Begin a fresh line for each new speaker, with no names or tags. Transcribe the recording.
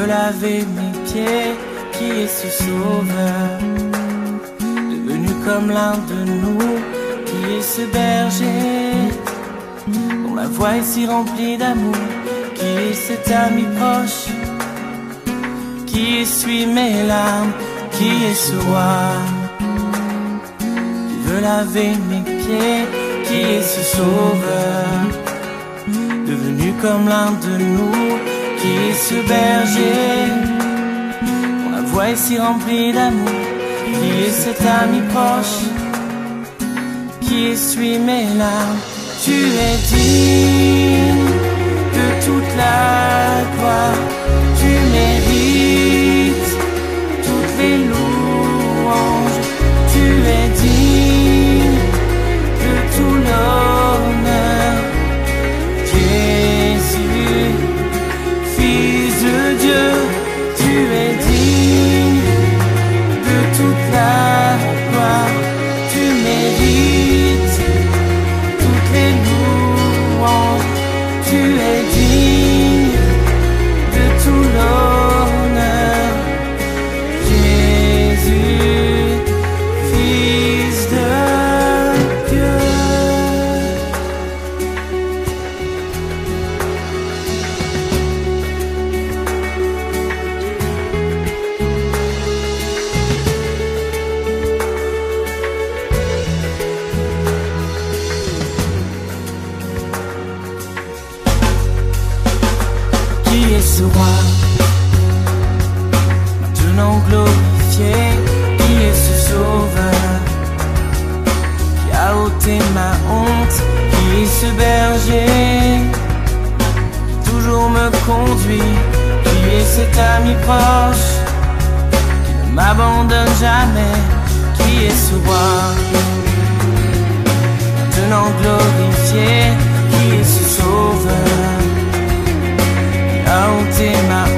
veut laver mes pieds, qui est ce sauveur, devenu comme l'un de nous, qui est ce berger, dont la voix est si remplie d'amour, qui est cet ami proche, qui essuie mes larmes, qui est ce roi, qui veut laver mes pieds, qui est ce sauveur, devenu comme l'un de nous, qui est ce berger, dont la voix est si remplie d'amour, qui est cet ami proche, qui essuie mes larmes. Tu es digne de toute la gloire, tu mérites toutes les louanges, tu es digne de tout l'honneur. Jésus, Fils de Dieu, tu es digne de toute la gloire, tu mérites toutes les louanges, tu es digne de tout l'honneur. Jésus, Fils de Dieu. Qui est ce roi, maintenant glorifié? Qui est ce sauveur, qui a ôté ma honte? Qui est ce berger, qui toujours me conduit? Qui est cet ami proche, qui ne m'abandonne jamais? Qui est ce roi, maintenant glorifié? Qui est ce sauveur, qui a ôté ma